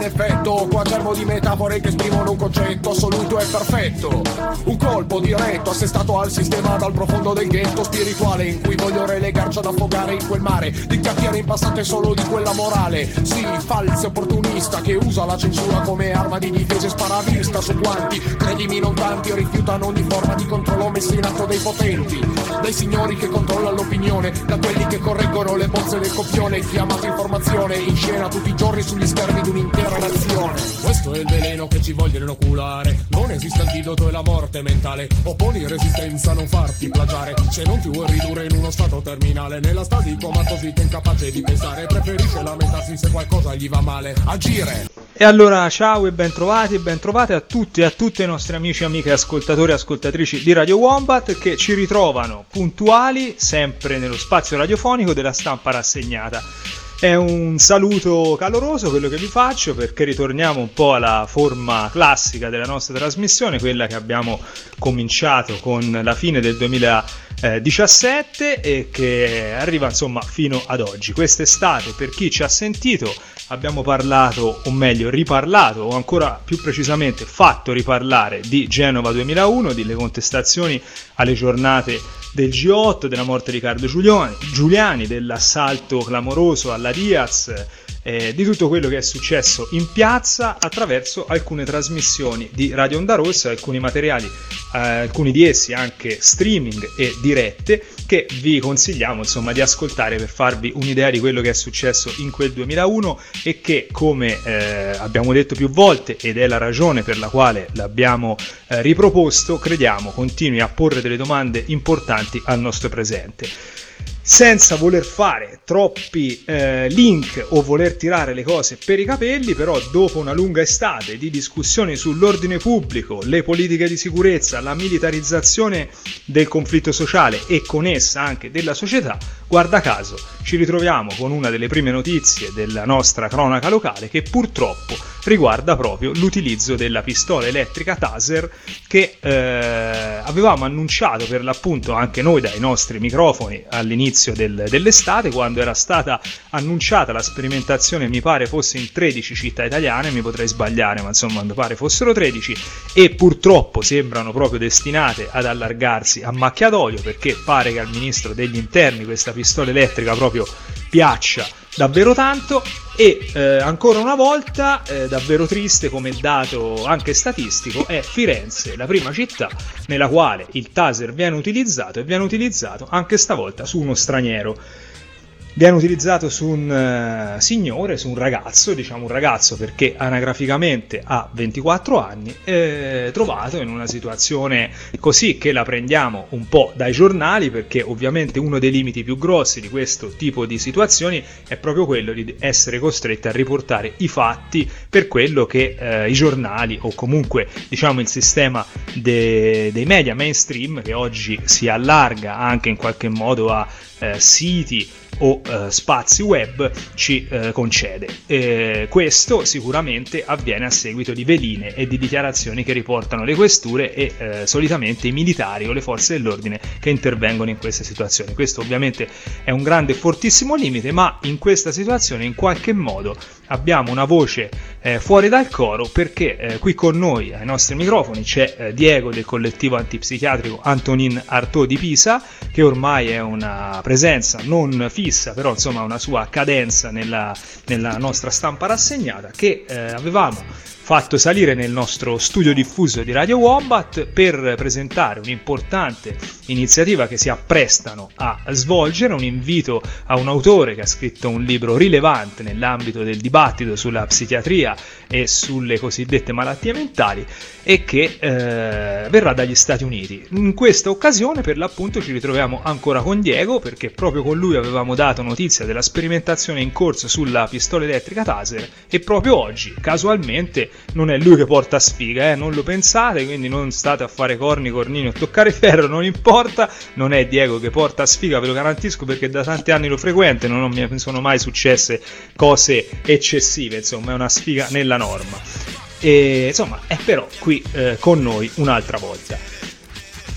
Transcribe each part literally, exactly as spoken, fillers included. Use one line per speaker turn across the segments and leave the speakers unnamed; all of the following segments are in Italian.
effetto, quaderno di metafore che esprimono un concetto assoluto e perfetto. Un colpo diretto assestato al sistema dal profondo del ghetto spirituale, in cui voglio relegarci ad affogare in quel mare di chiacchiere impastate solo di quella morale. Sì, falso opportunista che usa la censura come arma di difesa e sparavista su quanti, credimi non tanti, rifiutano ogni forma di controllo messo in atto dai potenti, dai signori che controllano l'opinione, da quelli che correggono le bozze del copione, chiamato informazione in scena tutti i giorni sugli schermi di un'intera nazione. Questo è il veleno che ci vogliono inoculare, non esiste antidoto e la morte mentale, opponi resistenza, non farti plagiare, se non ti vuoi ridurre in uno stato terminale, nella stasi comatosita incapace di pensare, preferisce lamentarsi se qualcosa gli va male, agire.
E allora ciao e ben trovati e ben trovate a tutti e a tutti i nostri amici, amiche, ascoltatori e ascoltatrici di Radio Wombat che ci ritrovano puntuali sempre nello spazio radiofonico della Stampa Rassegnata. È un saluto caloroso quello che vi faccio, perché ritorniamo un po' alla forma classica della nostra trasmissione, quella che abbiamo cominciato con la fine del duemiladiciassette e che arriva insomma fino ad oggi. Quest'estate, per chi ci ha sentito, abbiamo parlato, o meglio riparlato, o ancora più precisamente fatto riparlare di Genova duemilauno, delle contestazioni alle giornate del G otto, della morte di Riccardo Giuliani, Giuliani, dell'assalto clamoroso alla Diaz, eh, di tutto quello che è successo in piazza attraverso alcune trasmissioni di Radio Onda Rossa, alcuni materiali, eh, alcuni di essi anche streaming e dirette, che vi consigliamo insomma di ascoltare per farvi un'idea di quello che è successo in quel duemilauno e che, come eh, abbiamo detto più volte, ed è la ragione per la quale l'abbiamo eh, riproposto, crediamo continui a porre delle domande importanti al nostro presente. Senza voler fare troppi eh, link o voler tirare le cose per i capelli, però dopo una lunga estate di discussioni sull'ordine pubblico, le politiche di sicurezza, la militarizzazione del conflitto sociale e con essa anche della società, guarda caso ci ritroviamo con una delle prime notizie della nostra cronaca locale che purtroppo riguarda proprio l'utilizzo della pistola elettrica Taser che eh, avevamo annunciato per l'appunto anche noi dai nostri microfoni all'inizio Del, dell'estate, quando era stata annunciata la sperimentazione, mi pare fosse in tredici città italiane, mi potrei sbagliare ma insomma mi pare fossero tredici, e purtroppo sembrano proprio destinate ad allargarsi a macchia d'olio, perché pare che al ministro degli interni questa pistola elettrica proprio piaccia davvero tanto. E eh, ancora una volta, eh, davvero triste come dato anche statistico, è Firenze la prima città nella quale il taser viene utilizzato, e viene utilizzato anche stavolta su uno straniero. Viene utilizzato su un uh, signore, su un ragazzo, diciamo un ragazzo perché anagraficamente ha ventiquattro anni, eh, trovato in una situazione così che la prendiamo un po' dai giornali, perché ovviamente uno dei limiti più grossi di questo tipo di situazioni è proprio quello di essere costretti a riportare i fatti per quello che eh, i giornali o comunque diciamo il sistema de- dei media mainstream, che oggi si allarga anche in qualche modo a eh, siti o uh, spazi web, ci uh, concede. Eh, questo sicuramente avviene a seguito di veline e di dichiarazioni che riportano le questure e uh, solitamente i militari o le forze dell'ordine che intervengono in queste situazioni. Questo ovviamente è un grande e fortissimo limite, ma in questa situazione in qualche modo abbiamo una voce eh, fuori dal coro, perché eh, qui con noi ai nostri microfoni c'è eh, Diego del collettivo antipsichiatrico Antonin Artaud di Pisa, che ormai è una presenza non fissa, però insomma una sua cadenza nella, nella nostra Stampa Rassegnata, che eh, avevamo fatto salire nel nostro studio diffuso di Radio Wombat per presentare un'importante iniziativa che si apprestano a svolgere, un invito a un autore che ha scritto un libro rilevante nell'ambito del dibattito sulla psichiatria e sulle cosiddette malattie mentali, e che eh, verrà dagli Stati Uniti. In questa occasione per l'appunto ci ritroviamo ancora con Diego, perché proprio con lui avevamo dato notizia della sperimentazione in corso sulla pistola elettrica Taser, e proprio oggi casualmente non è lui che porta sfiga, eh? Non lo pensate, quindi non state a fare corni, cornini o toccare ferro, non importa, non è Diego che porta sfiga, ve lo garantisco, perché da tanti anni lo frequento e non mi sono mai successe cose eccessive, insomma è una sfiga nella norma. E insomma è però qui eh, con noi un'altra volta.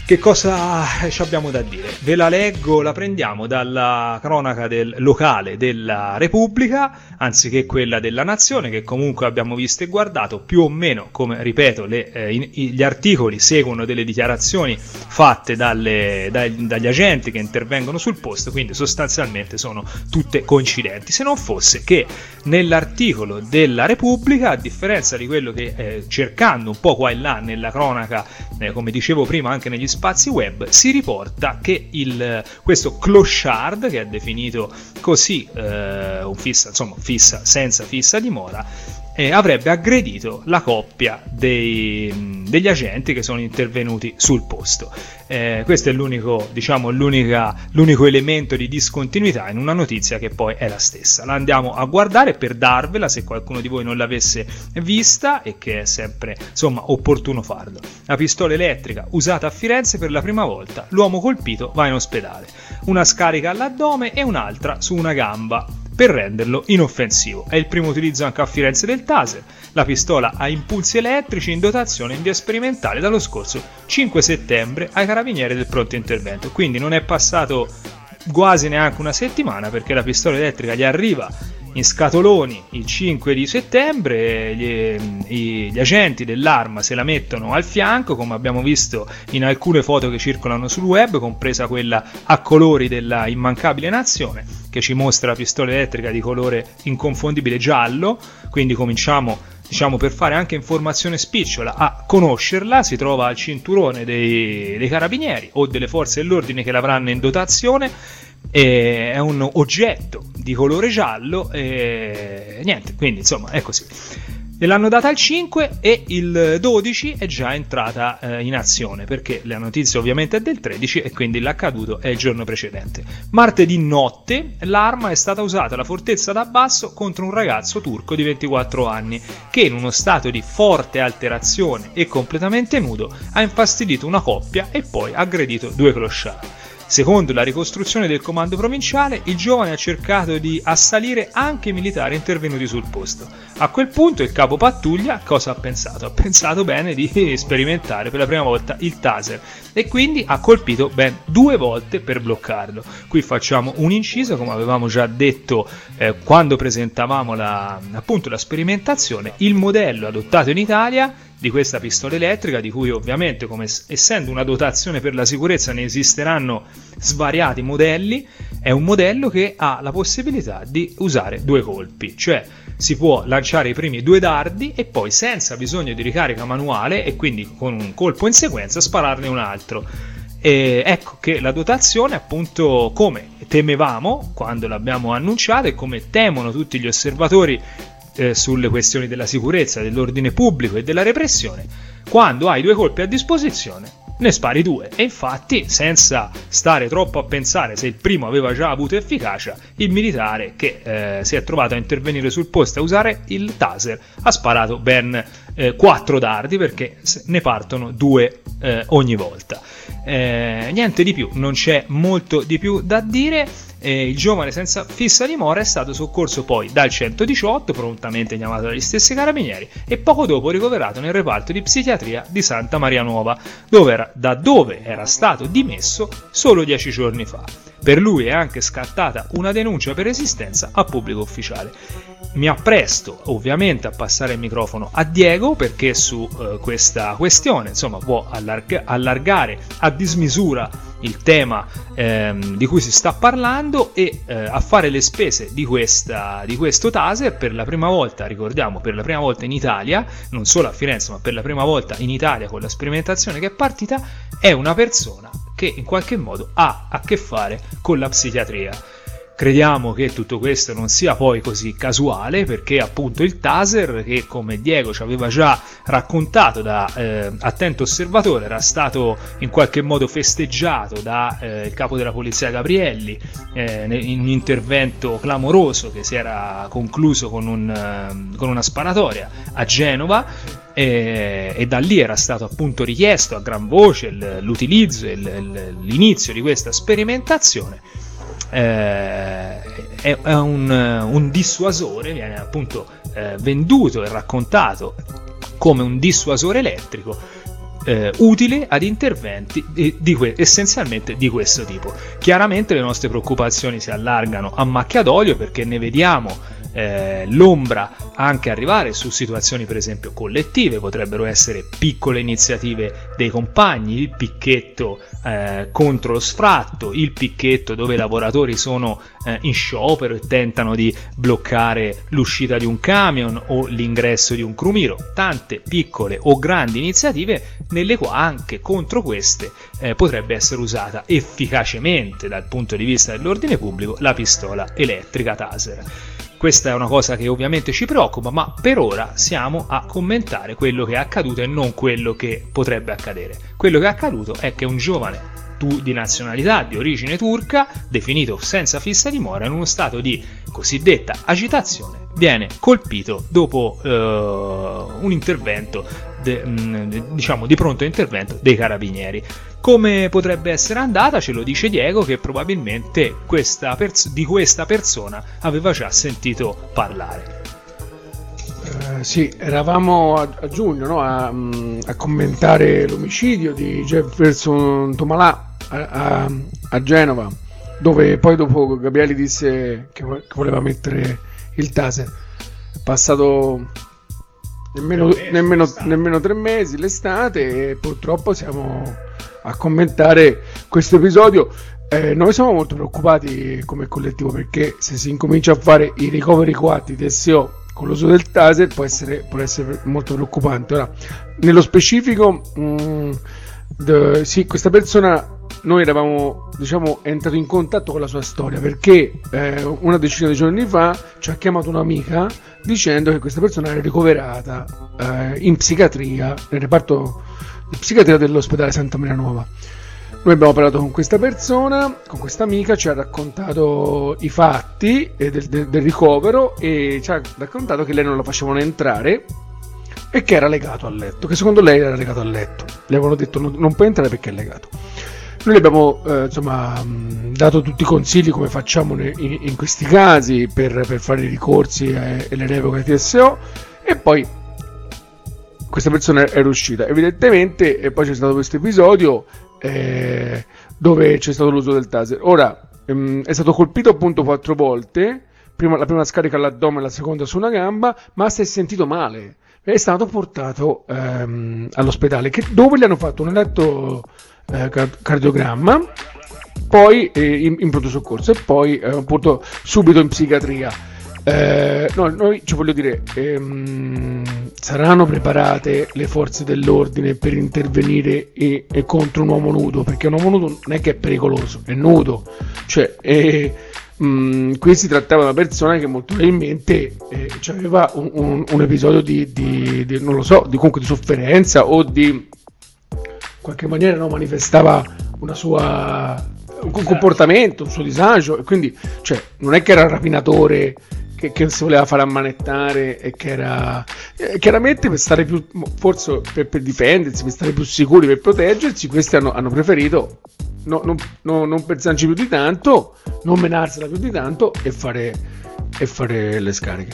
Che cosa ci abbiamo da dire? Ve la leggo, la prendiamo dalla cronaca del locale della Repubblica, anziché quella della Nazione, che comunque abbiamo visto e guardato, più o meno, come ripeto, le, eh, in, gli articoli seguono delle dichiarazioni fatte dalle, dai, dagli agenti che intervengono sul posto, quindi sostanzialmente sono tutte coincidenti, se non fosse che nell'articolo della Repubblica, a differenza di quello che eh, cercando un po' qua e là nella cronaca, eh, come dicevo prima anche negli spazi web, si riporta che il, questo clochard, che è definito così, eh, un fissa, insomma fissa senza fissa dimora, eh, avrebbe aggredito la coppia dei, degli agenti che sono intervenuti sul posto. Eh, questo è l'unico, diciamo, l'unica, l'unico elemento di discontinuità in una notizia che poi è la stessa. La andiamo a guardare per darvela, se qualcuno di voi non l'avesse vista, e che è sempre, insomma, opportuno farlo. La pistola elettrica usata a Firenze per la prima volta, l'uomo colpito va in ospedale. Una scarica all'addome e un'altra su una gamba per renderlo inoffensivo. È il primo utilizzo anche a Firenze del taser. La pistola a impulsi elettrici in dotazione in via sperimentale dallo scorso cinque settembre ai carabinieri del pronto intervento. Quindi non è passato quasi neanche una settimana, perché la pistola elettrica gli arriva in scatoloni il cinque di settembre, gli, gli agenti dell'Arma se la mettono al fianco, come abbiamo visto in alcune foto che circolano sul web, compresa quella a colori della immancabile Nazione, che ci mostra la pistola elettrica di colore inconfondibile giallo. Quindi cominciamo, diciamo, per fare anche informazione spicciola, a conoscerla. Si trova al cinturone dei, dei carabinieri o delle forze dell'ordine che l'avranno in dotazione. E è un oggetto di colore giallo e niente, quindi insomma è così. Gliel'hanno data il cinque e il dodici è già entrata eh, in azione, perché la notizia ovviamente è del tredici e quindi l'accaduto è il giorno precedente. Martedì notte l'arma è stata usata alla fortezza da basso contro un ragazzo turco di ventiquattro anni che, in uno stato di forte alterazione e completamente nudo, ha infastidito una coppia e poi aggredito due clochard. Secondo la ricostruzione del comando provinciale, il giovane ha cercato di assalire anche i militari intervenuti sul posto. A quel punto il capo pattuglia cosa ha pensato? Ha pensato bene di sperimentare per la prima volta il taser e quindi ha colpito ben due volte per bloccarlo. Qui facciamo un inciso, come avevamo già detto eh, quando presentavamo la, appunto la sperimentazione. Il modello adottato in Italia di questa pistola elettrica, di cui ovviamente, come essendo una dotazione per la sicurezza, ne esisteranno svariati modelli, è un modello che ha la possibilità di usare due colpi, cioè si può lanciare i primi due dardi e poi, senza bisogno di ricarica manuale e quindi con un colpo in sequenza, spararne un altro. E ecco che la dotazione, appunto, come temevamo quando l'abbiamo annunciata e come temono tutti gli osservatori eh, sulle questioni della sicurezza, dell'ordine pubblico e della repressione, quando hai due colpi a disposizione ne spari due. E infatti, senza stare troppo a pensare se il primo aveva già avuto efficacia, il militare che eh, si è trovato a intervenire sul posto a usare il taser ha sparato ben eh, quattro dardi, perché ne partono due eh, ogni volta. Eh, niente di più, non c'è molto di più da dire. Eh, il giovane senza fissa dimora è stato soccorso poi dal centodiciotto, prontamente chiamato dagli stessi carabinieri, e poco dopo ricoverato nel reparto di psichiatria di Santa Maria Nuova, dove era, da dove era stato dimesso solo dieci giorni fa. Per lui è anche scattata una denuncia per resistenza a pubblico ufficiale. Mi appresto ovviamente a passare il microfono a Diego, perché su eh, questa questione, insomma, può allarg- allargare a dismisura il tema ehm, di cui si sta parlando e eh, a fare le spese di, questa, di questo taser per la prima volta, ricordiamo, per la prima volta in Italia, non solo a Firenze ma per la prima volta in Italia con la sperimentazione che è partita, è una persona che in qualche modo ha a che fare con la psichiatria. Crediamo che tutto questo non sia poi così casuale, perché appunto il taser, che come Diego ci aveva già raccontato da eh, attento osservatore, era stato in qualche modo festeggiato da eh, il capo della polizia Gabrielli eh, in un intervento clamoroso che si era concluso con, un, con una sparatoria a Genova. E, e da lì era stato appunto richiesto a gran voce l'utilizzo e l'inizio di questa sperimentazione. Eh, è, è un, un dissuasore, viene appunto eh, venduto e raccontato come un dissuasore elettrico, eh, utile ad interventi di, di que- essenzialmente di questo tipo. Chiaramente le nostre preoccupazioni si allargano a macchia d'olio, perché ne vediamo Eh, l'ombra anche arrivare su situazioni per esempio collettive. Potrebbero essere piccole iniziative dei compagni, il picchetto eh, contro lo sfratto, il picchetto dove i lavoratori sono eh, in sciopero e tentano di bloccare l'uscita di un camion o l'ingresso di un crumiro. Tante piccole o grandi iniziative nelle quali anche contro queste eh, potrebbe essere usata efficacemente dal punto di vista dell'ordine pubblico la pistola elettrica Taser. Questa è una cosa che ovviamente ci preoccupa, ma per ora siamo a commentare quello che è accaduto e non quello che potrebbe accadere. Quello che è accaduto è che un giovane tu, di nazionalità di origine turca, definito senza fissa dimora, in uno stato di cosiddetta agitazione, viene colpito dopo eh, un intervento, de, mh, diciamo di pronto intervento dei carabinieri. Come potrebbe essere andata ce lo dice Diego, che probabilmente questa pers- di questa persona aveva già sentito parlare.
Uh, sì, eravamo a, a giugno, no? a, a commentare l'omicidio di Jefferson Tomalà a, a, a Genova, dove poi dopo Gabriele disse che, che voleva mettere il Taser. È passato nemmeno, nemmeno, nemmeno tre mesi, l'estate, e purtroppo siamo a commentare questo episodio. Eh, noi siamo molto preoccupati come collettivo, perché se si incomincia a fare i ricoveri coatti di S O con l'uso del Taser può essere, può essere molto preoccupante. Ora, nello specifico, mh, de, sì, questa persona, noi eravamo, diciamo, entrato in contatto con la sua storia perché eh, una decina di giorni fa ci ha chiamato un'amica dicendo che questa persona era ricoverata eh, in psichiatria, nel reparto di psichiatria dell'ospedale Santa Maria Nuova. Noi abbiamo parlato con questa persona, con questa amica, ci ha raccontato i fatti del, del, del ricovero, e ci ha raccontato che lei non la facevano entrare e che era legato al letto, che secondo lei era legato al letto. Le avevano detto non, non puoi entrare perché è legato. Noi le abbiamo eh, insomma mh, dato tutti i consigli come facciamo ne, in, in questi casi per, per fare i ricorsi e, e le revoche di T S O, e poi questa persona era uscita evidentemente, e poi c'è stato questo episodio eh, dove c'è stato l'uso del Taser. Ora ehm, è stato colpito appunto quattro volte, prima, la prima scarica all'addome, la seconda su una gamba, ma si è sentito male, è stato portato ehm, all'ospedale, che, dove gli hanno fatto un eletto eh, cardiogramma, poi eh, in, in pronto soccorso, e poi eh, appunto subito in psichiatria. Eh, no, noi ci voglio dire, ehm, saranno preparate le forze dell'ordine per intervenire e, e contro un uomo nudo, perché un uomo nudo non è che è pericoloso, è nudo, cioè eh, mh, qui si trattava di una persona che molto probabilmente eh, aveva un, un, un episodio di, di, di non lo so, di comunque di sofferenza, o di in qualche maniera no, manifestava una sua un comportamento, un suo disagio, e quindi cioè non è che era un rapinatore che, che si voleva fare ammanettare, e che era eh, chiaramente per stare più, forse per, per difendersi, per stare più sicuri, per proteggersi, questi hanno, hanno preferito no, no, no, non pensarci più di tanto, non menarsela più di tanto e fare, e fare le scariche.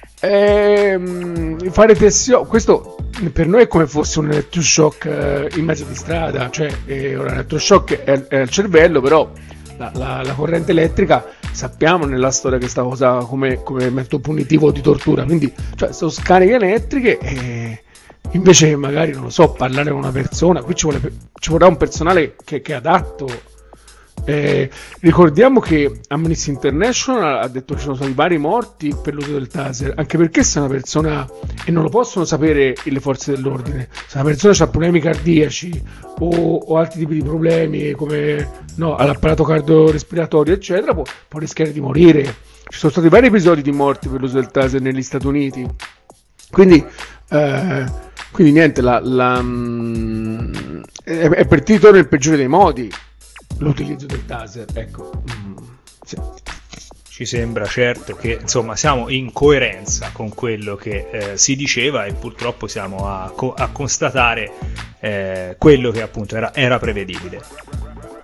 Ehm, fare T S O, questo per noi è come fosse un elettroshock eh, in mezzo di strada, cioè eh, ora l'elettroshock è, è al cervello, però la, la, la corrente elettrica sappiamo nella storia che è stata usata come, come metodo punitivo di tortura, quindi cioè sono scariche elettriche, e invece magari non lo so, parlare con una persona, qui ci, vuole, ci vorrà un personale che, che è adatto. Eh, ricordiamo che Amnesty International ha detto che ci sono stati vari morti per l'uso del Taser, anche perché se una persona, e non lo possono sapere le forze dell'ordine, se una persona ha problemi cardiaci o, o altri tipi di problemi come no, all'apparato cardiorespiratorio eccetera, può, può rischiare di morire. Ci sono stati vari episodi di morti per l'uso del Taser negli Stati Uniti, quindi eh, quindi niente, la, la, mh, è, è partito nel peggiore dei modi l'utilizzo del Taser, ecco. Mm, sì.
Ci sembra certo che insomma siamo in coerenza con quello che eh, si diceva, e purtroppo siamo a, co- a constatare eh, quello che appunto era, era prevedibile.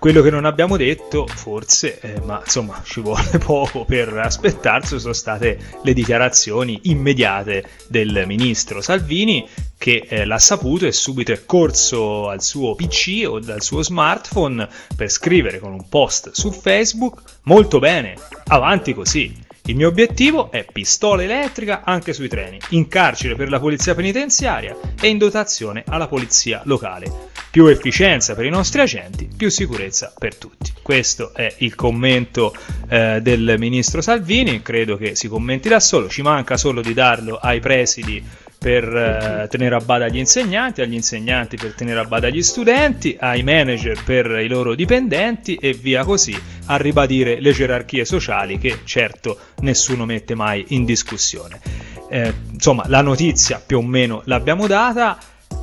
quello che non abbiamo detto, forse, eh, ma insomma ci vuole poco per aspettarsi, sono state le dichiarazioni immediate del ministro Salvini, che eh, l'ha saputo e subito è corso al suo P C o dal suo smartphone per scrivere con un post su Facebook: molto bene, avanti così. Il mio obiettivo è pistola elettrica anche sui treni, in carcere per la polizia penitenziaria e in dotazione alla polizia locale. Più efficienza per i nostri agenti, più sicurezza per tutti. Questo è il commento eh, del ministro Salvini, credo che si commenti da solo, ci manca solo di darlo ai presidi per eh, tenere a bada gli insegnanti, agli insegnanti per tenere a bada gli studenti, ai manager per i loro dipendenti e via così, a ribadire le gerarchie sociali che certo nessuno mette mai in discussione. Eh, insomma, la notizia più o meno l'abbiamo data.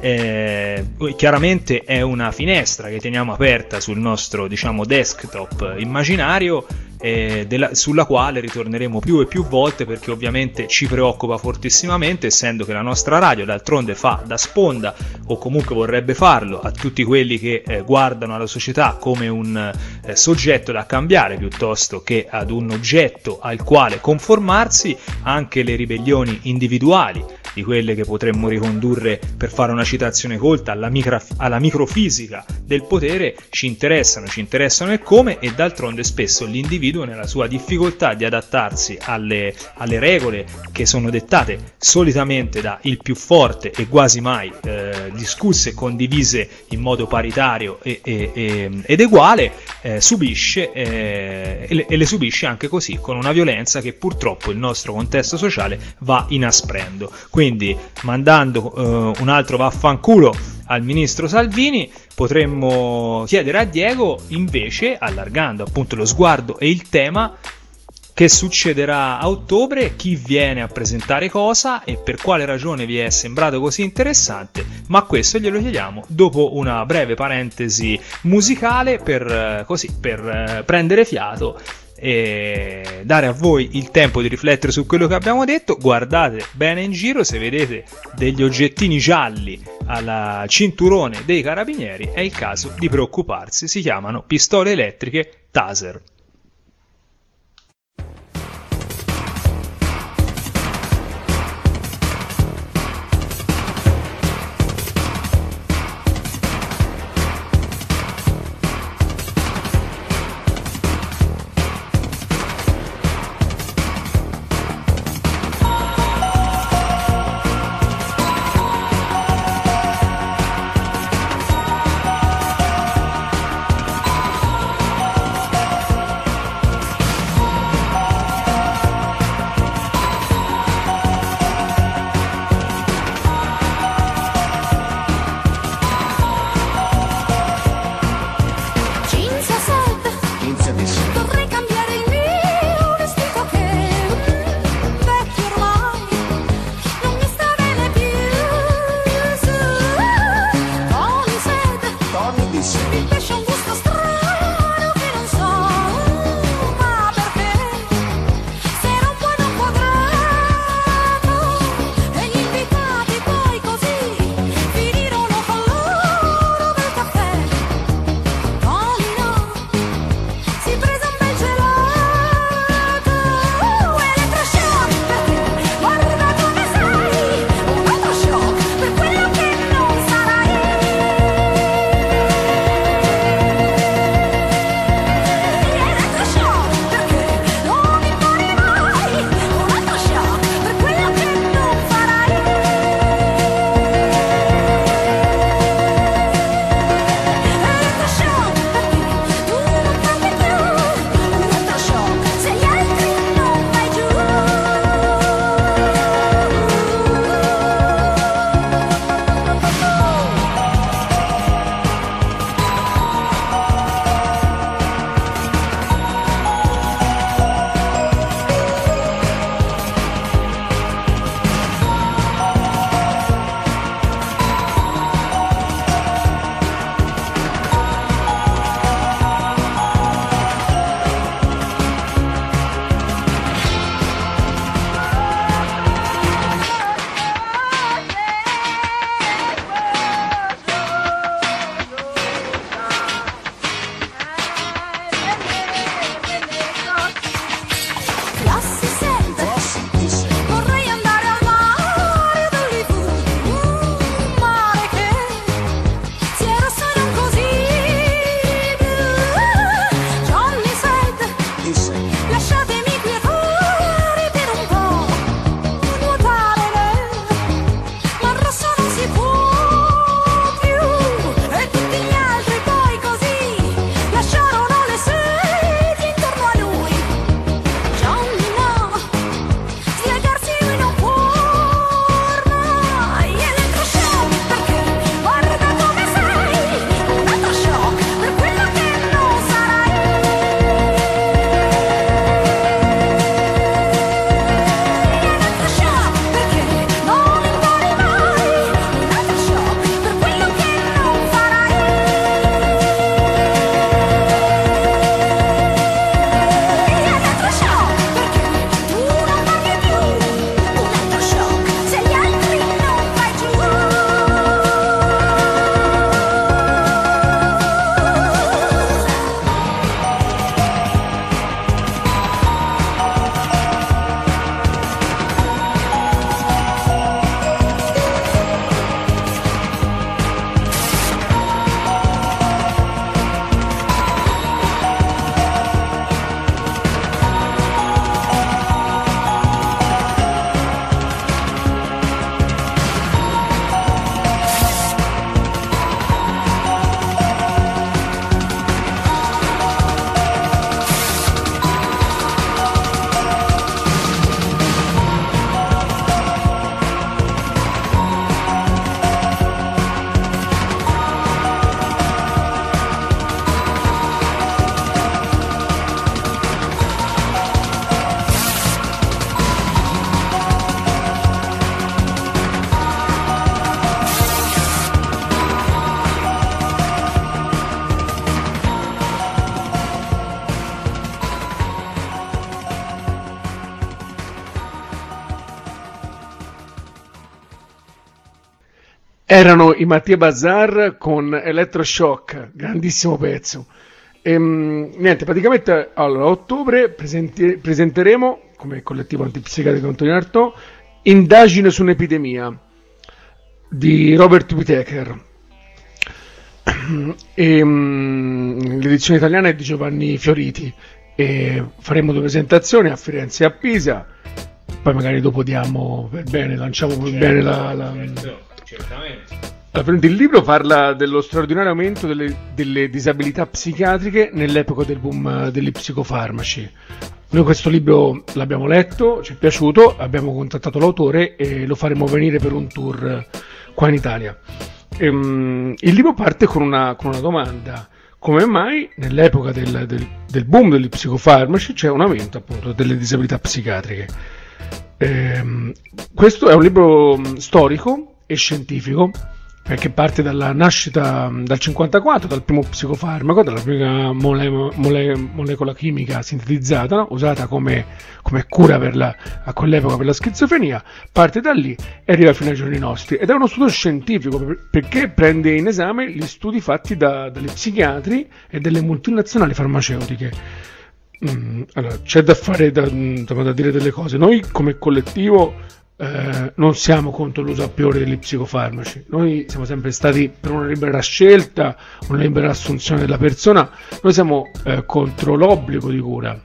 Eh, chiaramente è una finestra che teniamo aperta sul nostro, diciamo, desktop immaginario, eh, della, sulla quale ritorneremo più e più volte, perché ovviamente ci preoccupa fortissimamente, essendo che la nostra radio d'altronde fa da sponda, o comunque vorrebbe farlo, a tutti quelli che eh, guardano alla società come un eh, soggetto da cambiare piuttosto che ad un oggetto al quale conformarsi. Anche le ribellioni individuali, di quelle che potremmo ricondurre, per fare una citazione colta, alla, micra, alla microfisica del potere, ci interessano, ci interessano e come, e d'altronde spesso l'individuo, nella sua difficoltà di adattarsi alle, alle regole che sono dettate solitamente da il più forte e quasi mai eh, discusse e condivise in modo paritario e, e, e, ed uguale, eh, subisce eh, e, le, e le subisce anche così, con una violenza che purtroppo il nostro contesto sociale va inasprendo. Quindi, mandando eh, un altro vaffanculo al ministro Salvini, potremmo chiedere a Diego, invece, allargando appunto lo sguardo e il tema, che succederà a ottobre, chi viene a presentare cosa e per quale ragione vi è sembrato così interessante, ma questo glielo chiediamo dopo una breve parentesi musicale per, così, per prendere fiato e dare a voi il tempo di riflettere su quello che abbiamo detto. Guardate bene in giro, se vedete degli oggettini gialli al cinturone dei carabinieri è il caso di preoccuparsi, si chiamano pistole elettriche taser.
Erano i Mattia Bazar con Electroshock, grandissimo pezzo. E, niente, praticamente allora, a ottobre presenti- presenteremo, come collettivo antipsichiatrico Antonio Artaud, Indagine su un'epidemia di Robert Whittaker. E, um, l'edizione italiana è di Giovanni Fioriti. E faremo due presentazioni a Firenze e a Pisa. Poi magari dopo diamo per bene, lanciamo per certo, bene la... la...
Certo. Certamente.
Allora, il libro parla dello straordinario aumento delle, delle disabilità psichiatriche nell'epoca del boom degli psicofarmaci. Noi questo libro l'abbiamo letto, ci è piaciuto, abbiamo contattato l'autore e lo faremo venire per un tour qua in Italia. Ehm, il libro parte con una, con una domanda: come mai nell'epoca del, del, del boom degli psicofarmaci c'è un aumento appunto delle disabilità psichiatriche? Ehm, questo è un libro storico e scientifico, perché parte dalla nascita dal cinquantaquattro, dal primo psicofarmaco, dalla prima mole, mole, molecola chimica sintetizzata, no? usata come, come cura per la, a quell'epoca per la schizofrenia, parte da lì e arriva fino ai giorni nostri. Ed è uno studio scientifico per, perché prende in esame gli studi fatti da, dagli psichiatri e delle multinazionali farmaceutiche. Mm, allora, c'è da fare, da, da dire delle cose. Noi come collettivo Eh, non siamo contro l'uso a priori degli psicofarmaci, noi siamo sempre stati per una libera scelta, una libera assunzione della persona. Noi siamo eh, contro l'obbligo di cura.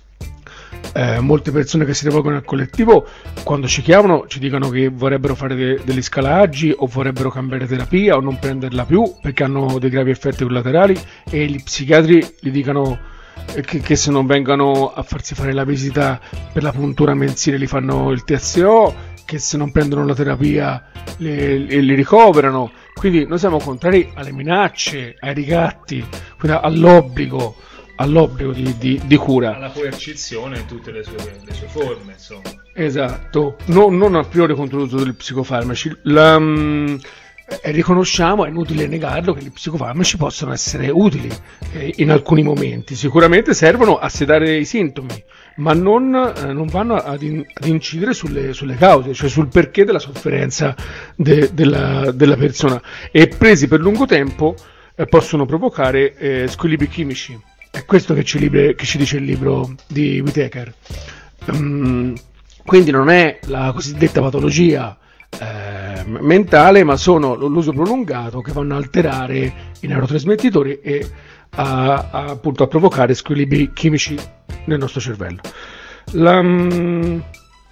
Eh, molte persone che si rivolgono al collettivo, quando ci chiamano, ci dicono che vorrebbero fare de- degli scalaggi o vorrebbero cambiare terapia o non prenderla più perché hanno dei gravi effetti collaterali, e gli psichiatri gli dicono Che, che se non vengano a farsi fare la visita per la puntura mensile li fanno il T S O, che se non prendono la terapia li, li, li ricoverano. Quindi noi siamo contrari alle minacce, ai ricatti, quindi all'obbligo all'obbligo di, di, di cura,
alla coercizione in tutte le sue, le sue forme, insomma.
Esatto, no, non a priori contro l'uso degli psicofarmaci. La, Eh, riconosciamo, è inutile negarlo, che gli psicofarmaci possono essere utili eh, in alcuni momenti. Sicuramente servono a sedare i sintomi, ma non, eh, non vanno ad, in, ad incidere sulle, sulle cause, cioè sul perché della sofferenza de, della, della persona, e presi per lungo tempo eh, possono provocare eh, squilibri chimici. È questo che ci, libre, che ci dice il libro di Whittaker. Um, quindi non è la cosiddetta patologia Eh, mentale, ma sono l'uso prolungato che vanno a alterare i neurotrasmettitori e a, a, appunto a provocare squilibri chimici nel nostro cervello. La, mh,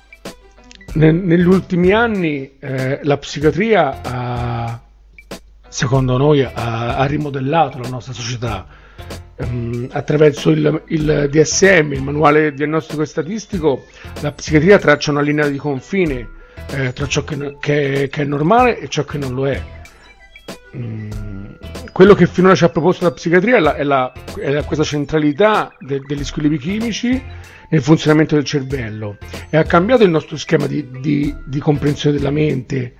ne, negli ultimi anni eh, la psichiatria ha, secondo noi, ha, ha rimodellato la nostra società um, attraverso il, il D S M, il manuale diagnostico e statistico. La psichiatria traccia una linea di confine eh, tra ciò che, che, che è normale e ciò che non lo è. Mm, quello che finora ci ha proposto la psichiatria è, la, è, la, è la, questa centralità de, degli squilibri chimici nel funzionamento del cervello, e ha cambiato il nostro schema di, di, di comprensione della mente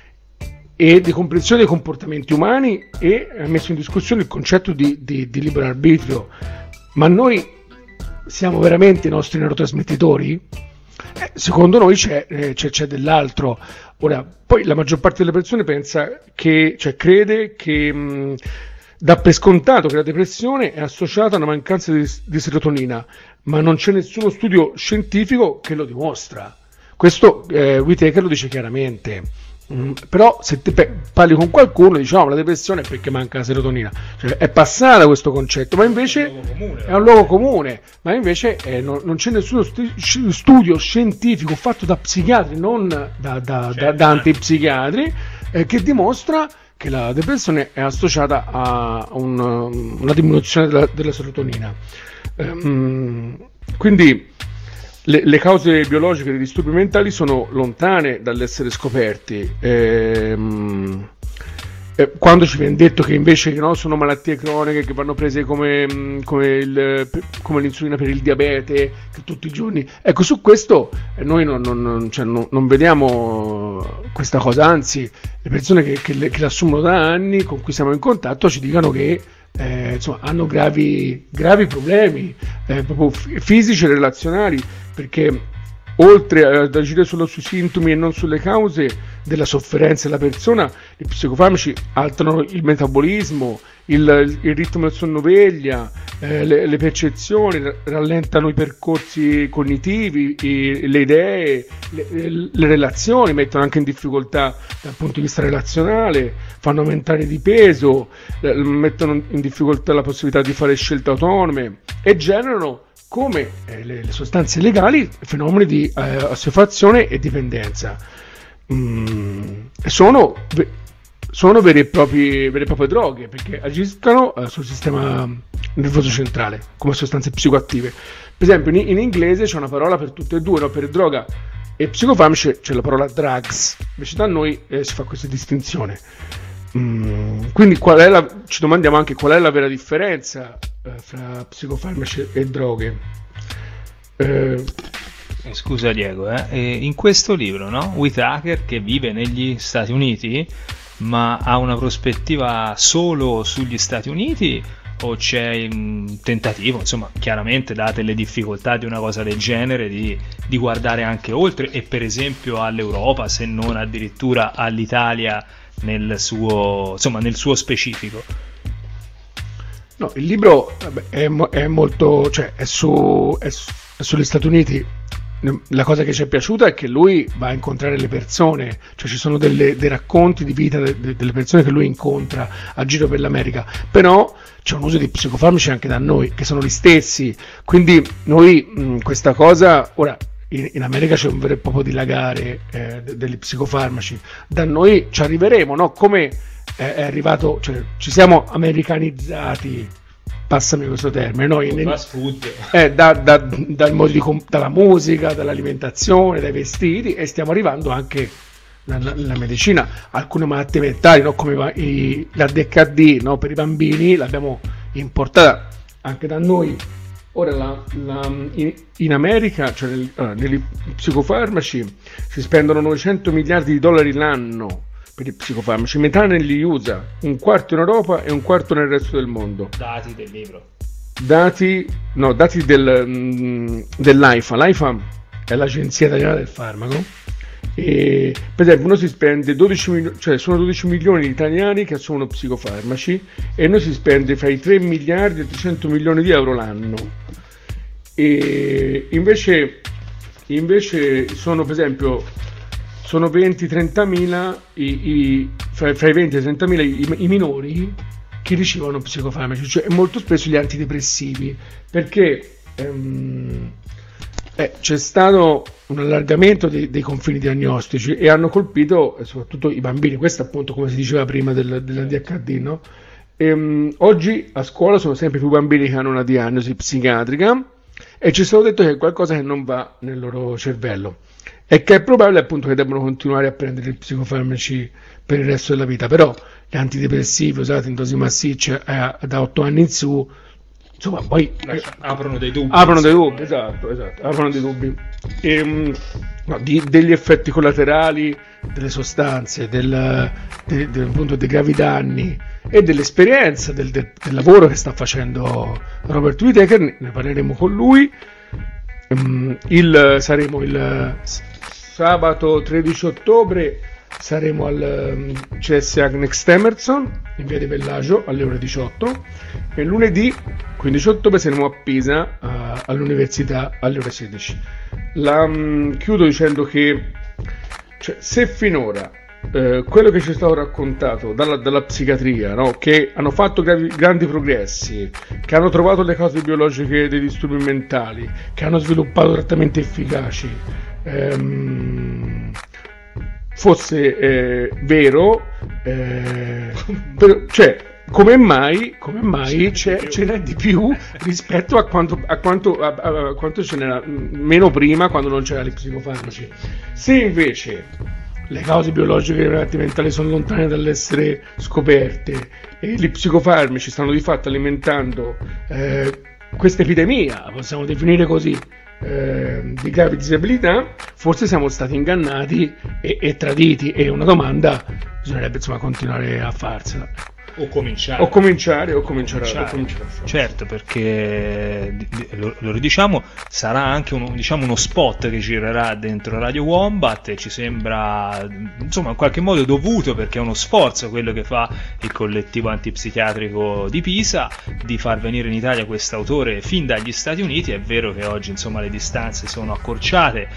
e di comprensione dei comportamenti umani, e ha messo in discussione il concetto di, di, di libero arbitrio. Ma noi siamo veramente i nostri neurotrasmettitori? Eh, secondo noi c'è, eh, c'è, c'è dell'altro. Ora, poi la maggior parte delle persone pensa che, cioè crede che mh, dà per scontato che la depressione è associata a una mancanza di, di serotonina, ma non c'è nessuno studio scientifico che lo dimostra. Questo eh, Whitaker lo dice chiaramente. Mm, però se te pe- parli con qualcuno, diciamo, la depressione è perché manca la serotonina, cioè, è passata questo concetto, ma invece è un luogo comune, è un luogo comune ma invece eh, non, non c'è nessuno stu- studio scientifico fatto da psichiatri, non da, da, da, da, da antipsichiatri, eh, che dimostra che la depressione è associata a un, una diminuzione della, della serotonina. Um, quindi Le, le cause biologiche dei disturbi mentali sono lontane dall'essere scoperti. Ehm, eh, quando ci viene detto che invece no, sono malattie croniche che vanno prese come, come, il, come l'insulina per il diabete, che tutti i giorni... Ecco, su questo eh, noi non, non, cioè, non, non vediamo questa cosa, anzi, le persone che, che, le, che le assumono da anni, con cui siamo in contatto, ci dicono che Eh, insomma, hanno gravi, gravi problemi eh, proprio fisici e relazionali, perché oltre ad agire solo sui sintomi e non sulle cause della sofferenza della persona, i psicofarmaci alterano il metabolismo, il, il ritmo del sonno-veglia, eh, le, le percezioni, rallentano i percorsi cognitivi, i, le idee, le, le relazioni, mettono anche in difficoltà dal punto di vista relazionale, fanno aumentare di peso, eh, mettono in difficoltà la possibilità di fare scelte autonome e generano, come eh, le, le sostanze legali, fenomeni di eh, assuefazione e dipendenza. Mm, sono, sono vere e proprie, vere e proprie droghe, perché agiscono eh, sul sistema nervoso centrale come sostanze psicoattive. Per esempio in, in inglese c'è una parola per tutte e due, no? Per droga e psicofarmaci c'è la parola drugs, invece da noi eh, si fa questa distinzione. Mm, quindi qual è la, ci domandiamo anche qual è la vera differenza eh, fra psicofarmaci e droghe. Eh,
Scusa Diego, eh? E in questo libro, no? Whitaker, che vive negli Stati Uniti, ma ha una prospettiva solo sugli Stati Uniti, o c'è un tentativo, insomma, chiaramente date le difficoltà di una cosa del genere, di, di guardare anche oltre, e per esempio all'Europa, se non addirittura all'Italia nel suo, insomma, nel suo specifico?
No, il libro vabbè, è, è molto, cioè è, su, è, su, è sugli Stati Uniti. La cosa che ci è piaciuta è che lui va a incontrare le persone, cioè ci sono delle, dei racconti di vita de, de, delle persone che lui incontra a giro per l'America, però c'è un uso di psicofarmaci anche da noi, che sono gli stessi, quindi noi mh, questa cosa, ora in, in America c'è un vero e proprio dilagare eh, de, degli psicofarmaci, da noi ci arriveremo, no? Come è, è arrivato, cioè ci siamo americanizzati, passami questo termine, no? In,
fast food.
Eh, da, da, dal modo di comp- dalla musica, dall'alimentazione, dai vestiti, e stiamo arrivando anche nella, nella medicina. Alcune malattie mentali, no? Come i, l'A D H D, no? Per i bambini l'abbiamo importata anche da noi. Ora la, la, in, in America, cioè nel, uh, negli psicofarmaci si spendono novecento miliardi di dollari l'anno per i psicofarmaci, metà negli U S A, un quarto in Europa e un quarto nel resto del mondo.
Dati del libro.
Dati, no, dati del, mm, dell'AIFA. L'AIFA è l'Agenzia Italiana del Farmaco. E, per esempio, uno si spende dodici milioni, cioè sono dodici milioni di italiani che assumono psicofarmaci, e noi si spende fra i tre miliardi e trecento milioni di euro l'anno. E invece, invece sono, per esempio, sono venti trentamila i, i, fra, fra i venti e i trentamila i, i minori che ricevono psicofarmaci, cioè molto spesso gli antidepressivi, perché ehm, eh, c'è stato un allargamento dei, dei confini diagnostici e hanno colpito soprattutto i bambini. Questo appunto, come si diceva prima del, dell'A D H D, no? Ehm, oggi a scuola sono sempre più bambini che hanno una diagnosi psichiatrica e ci sono detto che è qualcosa che non va nel loro cervello e che è probabile appunto che debbano continuare a prendere i psicofarmaci per il resto della vita. Però gli antidepressivi usati in dosi massicce eh, da otto anni in su, insomma, poi eh,
aprono dei dubbi.
Aprono dei dubbi, esatto, esatto, aprono dei dubbi. E, no, di, degli effetti collaterali delle sostanze, del, de, de, appunto, dei gravi danni e dell'esperienza del, del, del lavoro che sta facendo Robert Whittaker, ne parleremo con lui. Um, il, saremo il sabato tredici ottobre, saremo al um, C S A Next Emerson in via di Bellagio alle ore diciotto e lunedì quindici ottobre saremo a Pisa uh, all'università alle ore sedici. La, um, chiudo dicendo che cioè, se finora eh, quello che ci è stato raccontato dalla, dalla psichiatria, no? Che hanno fatto gravi, grandi progressi, che hanno trovato le cause biologiche dei disturbi mentali, che hanno sviluppato trattamenti efficaci, ehm, fosse eh, vero, eh, per, cioè come mai, come mai c'è, ce n'è di più rispetto a quanto, a quanto, a, a, a quanto ce n'era meno prima, quando non c'erano gli psicofarmaci. Se invece le cause biologiche dei malati mentali sono lontane dall'essere scoperte e gli psicofarmaci stanno di fatto alimentando eh, questa epidemia, possiamo definire così, eh, di gravi disabilità, forse siamo stati ingannati e, e traditi, e una domanda bisognerebbe insomma continuare a farsela.
O cominciare.
O cominciare, o cominciare,
cominciare.
O cominciare a fare.
Certo, perché lo, lo ridiciamo, sarà anche uno, diciamo, uno spot che girerà dentro Radio Wombat e ci sembra insomma in qualche modo dovuto, perché è uno sforzo quello che fa il collettivo antipsichiatrico di Pisa di far venire in Italia quest'autore fin dagli Stati Uniti. È vero che oggi insomma le distanze sono accorciate,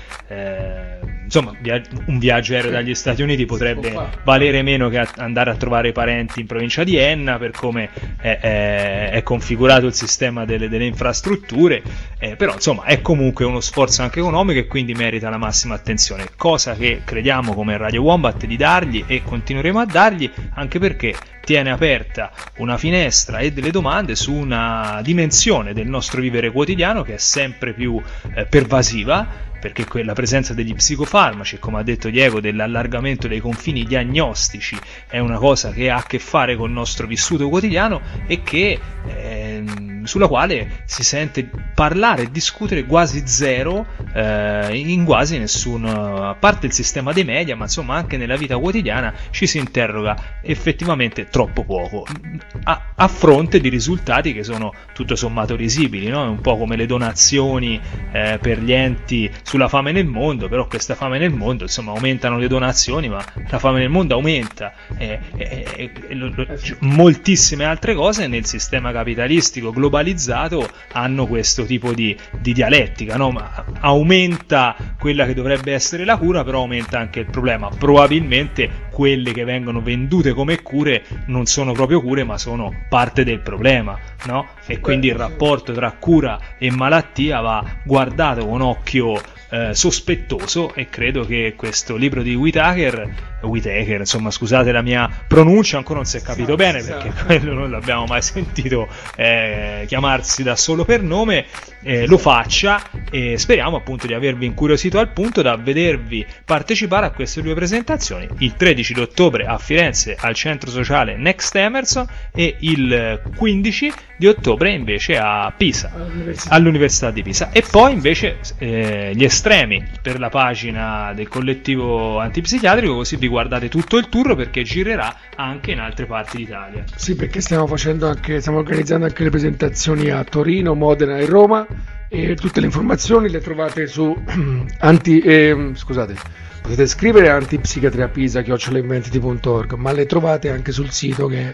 eh, insomma un viaggio aereo dagli Stati Uniti potrebbe valere meno che andare a trovare i parenti in provincia di di Enna, per come è, è, è configurato il sistema delle, delle infrastrutture, eh, però insomma è comunque uno sforzo anche economico e quindi merita la massima attenzione, cosa che crediamo come Radio Wombat di dargli e continueremo a dargli, anche perché tiene aperta una finestra e delle domande su una dimensione del nostro vivere quotidiano che è sempre più eh, pervasiva, perché la presenza degli psicofarmaci, come ha detto Diego, dell'allargamento dei confini diagnostici è una cosa che ha a che fare con il nostro vissuto quotidiano e che eh, sulla quale si sente parlare e discutere quasi zero eh, in quasi nessun, a parte il sistema dei media, ma insomma anche nella vita quotidiana ci si interroga effettivamente troppo poco, a, a fronte di risultati che sono tutto sommato risibili, no? È un po' come le donazioni eh, per gli enti sulla fame nel mondo, però questa fame nel mondo, insomma, aumentano le donazioni, ma la fame nel mondo aumenta, e, e, e, e lo, lo, moltissime altre cose nel sistema capitalistico globalizzato hanno questo tipo di, di dialettica, no? Ma aumenta quella che dovrebbe essere la cura, però aumenta anche il problema. Probabilmente quelle che vengono vendute come cure non sono proprio cure, ma sono parte del problema, no? E quindi il rapporto tra cura e malattia va guardato con occhio eh, sospettoso, e credo che questo libro di Whittaker Whittaker, insomma, scusate la mia pronuncia, ancora non si è capito sì, bene sì, perché sì. quello non l'abbiamo mai sentito eh, chiamarsi da solo per nome, eh, lo faccia, e speriamo appunto di avervi incuriosito al punto da vedervi partecipare a queste due presentazioni, il tredici di ottobre a Firenze al centro sociale Next Emerson e il quindici di ottobre invece a Pisa, all'Università, all'Università di Pisa. E poi invece eh, gli estremi per la pagina del collettivo antipsichiatrico, così vi guardate tutto il tour, perché girerà anche in altre parti d'Italia.
Sì, perché stiamo facendo anche stiamo organizzando anche le presentazioni a Torino, Modena e Roma, e tutte le informazioni le trovate su anti eh, scusate potete scrivere a antipsichiatriapisa chiocciola inventity punto org, ma le trovate anche sul sito che è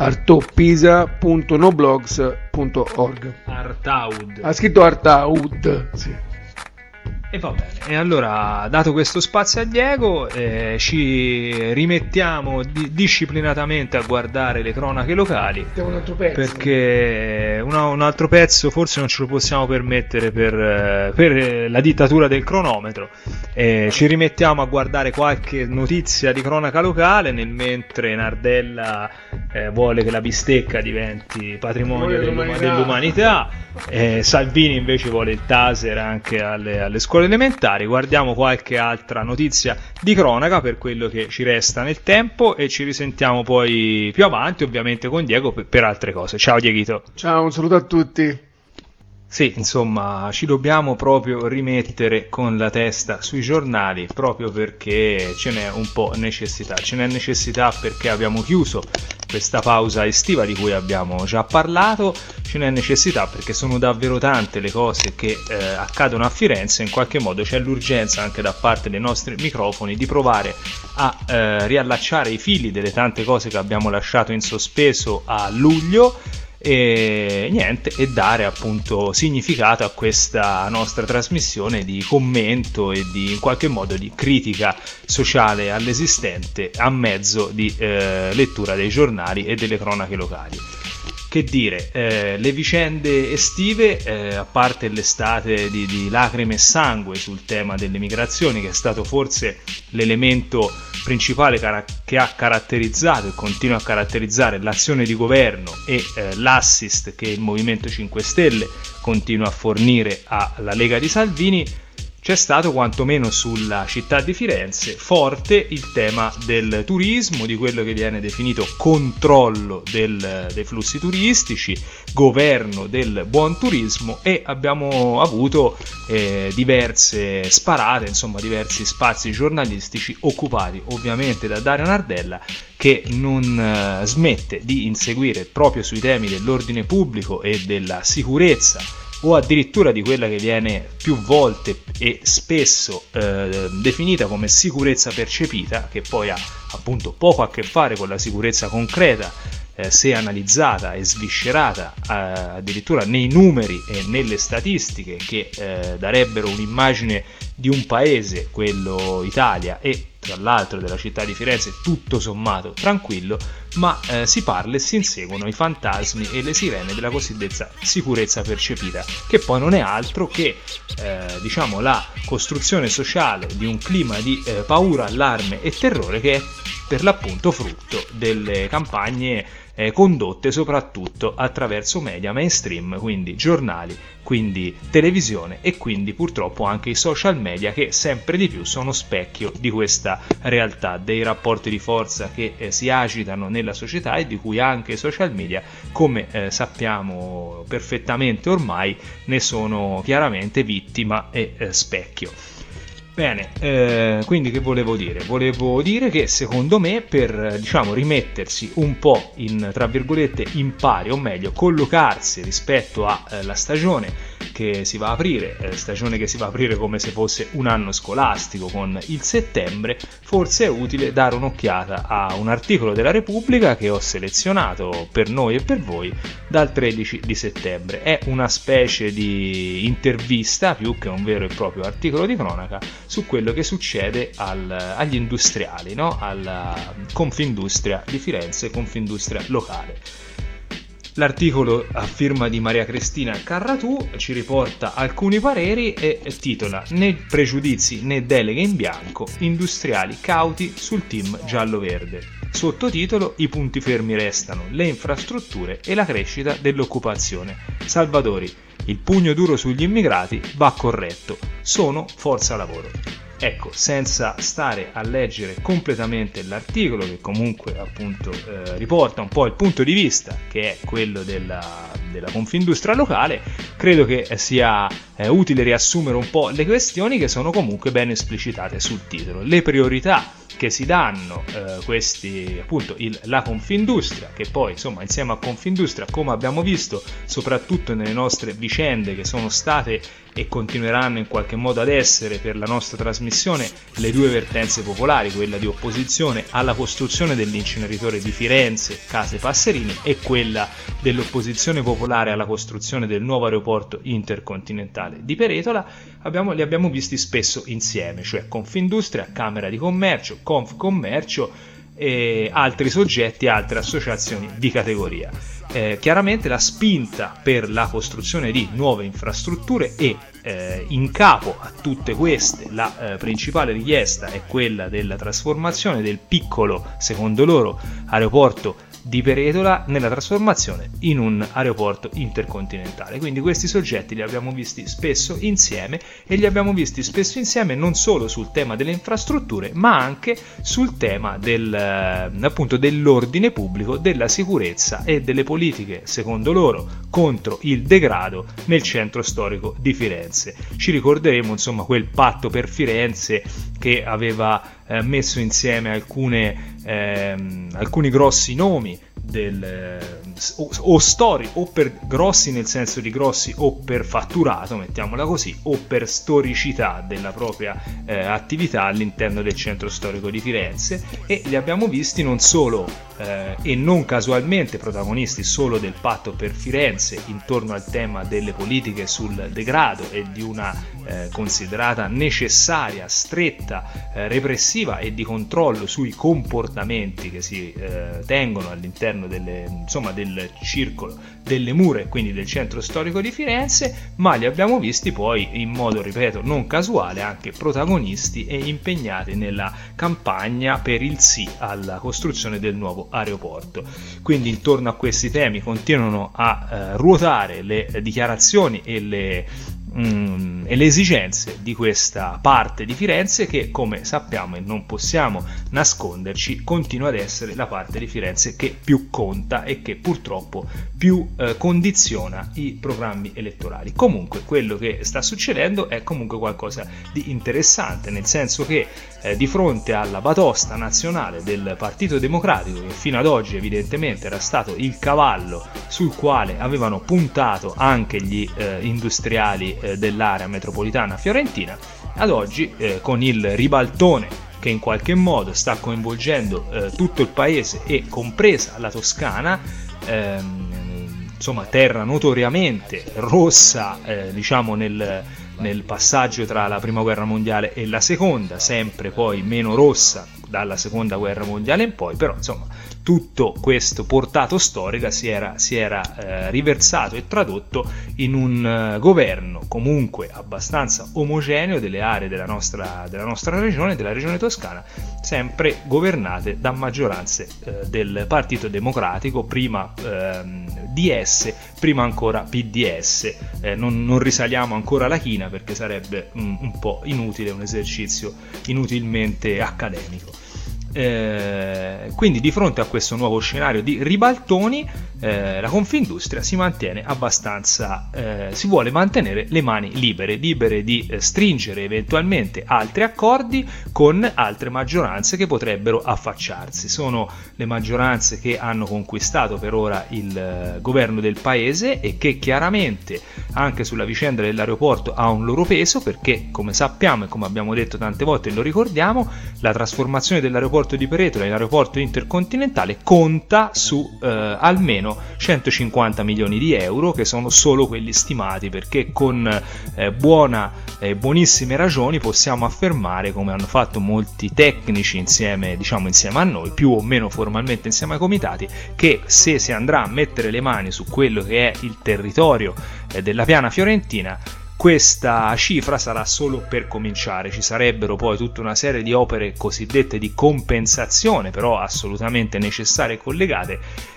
artopisa punto noblogs punto org.
Artaud.
Ha scritto Artaud, sì.
E va bene, e allora, dato questo spazio a Diego, eh, ci rimettiamo di- disciplinatamente a guardare le cronache locali,
Un altro pezzo.
perché una- un altro pezzo forse non ce lo possiamo permettere per, eh, per la dittatura del cronometro. Eh, ci rimettiamo a guardare qualche notizia di cronaca locale, nel mentre Nardella eh, vuole che la bistecca diventi patrimonio
Vuole
dell'uma-
l'umanità.
dell'umanità, eh, Salvini invece vuole il taser anche alle, alle scuole elementari. Guardiamo qualche altra notizia di cronaca per quello che ci resta nel tempo e ci risentiamo poi più avanti, ovviamente con Diego per, per altre cose. Ciao Dieguito.
Ciao, un saluto a tutti.
Sì, insomma, ci dobbiamo proprio rimettere con la testa sui giornali, proprio perché ce n'è un po' necessità. Ce n'è necessità perché abbiamo chiuso questa pausa estiva di cui abbiamo già parlato, ce n'è necessità perché sono davvero tante le cose che eh, accadono a Firenze, in qualche modo c'è l'urgenza anche da parte dei nostri microfoni di provare a eh, riallacciare i fili delle tante cose che abbiamo lasciato in sospeso a luglio, e niente, e dare appunto significato a questa nostra trasmissione di commento e di in qualche modo di critica sociale all'esistente a mezzo di eh, lettura dei giornali e delle cronache locali. Che dire, eh, le vicende estive, eh, a parte l'estate di, di lacrime e sangue sul tema delle migrazioni, che è stato forse l'elemento principale cara- che ha caratterizzato e continua a caratterizzare l'azione di governo e eh, l'assist che il Movimento cinque Stelle continua a fornire alla Lega di Salvini, c'è stato quantomeno sulla città di Firenze forte il tema del turismo, di quello che viene definito controllo del, dei flussi turistici, governo del buon turismo, e abbiamo avuto eh, diverse sparate, insomma diversi spazi giornalistici occupati ovviamente da Dario Nardella, che non eh, smette di inseguire proprio sui temi dell'ordine pubblico e della sicurezza, o addirittura di quella che viene più volte e spesso eh, definita come sicurezza percepita, che poi ha appunto poco a che fare con la sicurezza concreta, eh, se analizzata e sviscerata eh, addirittura nei numeri e nelle statistiche che eh, darebbero un'immagine di un paese, quello Italia, e tra l'altro della città di Firenze tutto sommato tranquillo, ma eh, si parla e si inseguono i fantasmi e le sirene della cosiddetta sicurezza percepita, che poi non è altro che eh, diciamo la costruzione sociale di un clima di eh, paura, allarme e terrore che è per l'appunto frutto delle campagne eh, condotte soprattutto attraverso media mainstream, quindi giornali, quindi televisione e quindi purtroppo anche i social media, che sempre di più sono specchio di questa realtà, dei rapporti di forza che eh, si agitano nella società e di cui anche i social media, come eh, sappiamo perfettamente ormai, ne sono chiaramente vittima e eh, specchio. Bene, eh, quindi che volevo dire? Volevo dire che secondo me per, diciamo, rimettersi un po' in, tra virgolette, in pari, o meglio, collocarsi rispetto alla eh, stagione che si va a aprire, eh, stagione che si va a aprire come se fosse un anno scolastico con il settembre, forse è utile dare un'occhiata a un articolo della Repubblica che ho selezionato per noi e per voi dal tredici di settembre. È una specie di intervista più che un vero e proprio articolo di cronaca su quello che succede al, agli industriali, no? Alla Confindustria di Firenze, Confindustria locale. L'articolo a firma di Maria Cristina Carratù ci riporta alcuni pareri e titola: né pregiudizi né deleghe in bianco, industriali cauti sul team giallo-verde. Sottotitolo: i punti fermi restano, le infrastrutture e la crescita dell'occupazione. Salvatori: il pugno duro sugli immigrati va corretto, sono forza lavoro. Ecco, senza stare a leggere completamente l'articolo, che comunque appunto eh, riporta un po' il punto di vista che è quello della, della Confindustria locale, credo che sia eh, utile riassumere un po' le questioni che sono comunque ben esplicitate sul titolo. Le priorità che si danno eh, questi, appunto, il, la Confindustria, che poi insomma insieme a Confindustria, come abbiamo visto soprattutto nelle nostre vicende che sono state e continueranno in qualche modo ad essere per la nostra trasmissione le due vertenze popolari, quella di opposizione alla costruzione dell'inceneritore di Firenze, Case Passerini, e quella dell'opposizione popolare alla costruzione del nuovo aeroporto intercontinentale di Peretola, abbiamo, li abbiamo visti spesso insieme, cioè Confindustria, Camera di Commercio, Confcommercio e altri soggetti, altre associazioni di categoria. Eh, chiaramente la spinta per la costruzione di nuove infrastrutture e eh, in capo a tutte queste la eh, principale richiesta è quella della trasformazione del piccolo, secondo loro, aeroporto di Peretola nella trasformazione in un aeroporto intercontinentale. Quindi questi soggetti li abbiamo visti spesso insieme, e li abbiamo visti spesso insieme non solo sul tema delle infrastrutture, ma anche sul tema del, appunto, dell'ordine pubblico, della sicurezza e delle politiche, secondo loro, contro il degrado nel centro storico di Firenze. Ci ricorderemo insomma quel patto per Firenze che aveva eh, messo insieme alcune, ehm, alcuni grossi nomi del, eh, o, o stori, o per grossi nel senso di grossi, o per fatturato, mettiamola così, o per storicità della propria eh, attività all'interno del centro storico di Firenze, e li abbiamo visti non solo eh, e non casualmente protagonisti solo del patto per Firenze intorno al tema delle politiche sul degrado e di una eh, considerata necessaria, stretta, eh, repressiva e di controllo sui comportamenti che si eh, tengono all'interno delle, insomma, del circolo delle mura e quindi del centro storico di Firenze, ma li abbiamo visti poi in modo, ripeto, non casuale, anche protagonisti e impegnati nella campagna per il sì alla costruzione del nuovo aeroporto. Quindi intorno a questi temi continuano a eh, ruotare le dichiarazioni e le Mm, e le esigenze di questa parte di Firenze che, come sappiamo e non possiamo nasconderci, continua ad essere la parte di Firenze che più conta e che purtroppo più eh, condiziona i programmi elettorali. Comunque quello che sta succedendo è comunque qualcosa di interessante, nel senso che eh, di fronte alla batosta nazionale del Partito Democratico, che fino ad oggi evidentemente era stato il cavallo sul quale avevano puntato anche gli eh, industriali dell'area metropolitana fiorentina, ad oggi eh, con il ribaltone che in qualche modo sta coinvolgendo eh, tutto il paese e compresa la Toscana, ehm, insomma terra notoriamente rossa eh, diciamo nel, nel passaggio tra la prima guerra mondiale e la seconda, sempre poi meno rossa dalla seconda guerra mondiale in poi, però insomma tutto questo portato storico si era, si era eh, riversato e tradotto in un uh, governo comunque abbastanza omogeneo delle aree della nostra, della nostra regione, della regione toscana, sempre governate da maggioranze eh, del Partito Democratico, prima eh, D S, prima ancora P D S. Eh, non, non risaliamo ancora la china perché sarebbe un, un po' inutile, un esercizio inutilmente accademico. Eh, quindi di fronte a questo nuovo scenario di ribaltoni eh, la Confindustria si mantiene abbastanza eh, si vuole mantenere le mani libere libere di eh, stringere eventualmente altri accordi con altre maggioranze che potrebbero affacciarsi. Sono le maggioranze che hanno conquistato per ora il eh, governo del paese e che chiaramente anche sulla vicenda dell'aeroporto ha un loro peso, perché come sappiamo e come abbiamo detto tante volte e lo ricordiamo, la trasformazione dell'aeroporto di Peretola in aeroporto intercontinentale conta su eh, almeno centocinquanta milioni di euro, che sono solo quelli stimati, perché con eh, buona eh, buonissime ragioni possiamo affermare, come hanno fatto molti tecnici insieme, diciamo insieme a noi, più o meno formalmente insieme ai comitati, che se si andrà a mettere le mani su quello che è il territorio eh, della piana fiorentina, questa cifra sarà solo per cominciare. Ci sarebbero poi tutta una serie di opere cosiddette di compensazione, però assolutamente necessarie e collegate,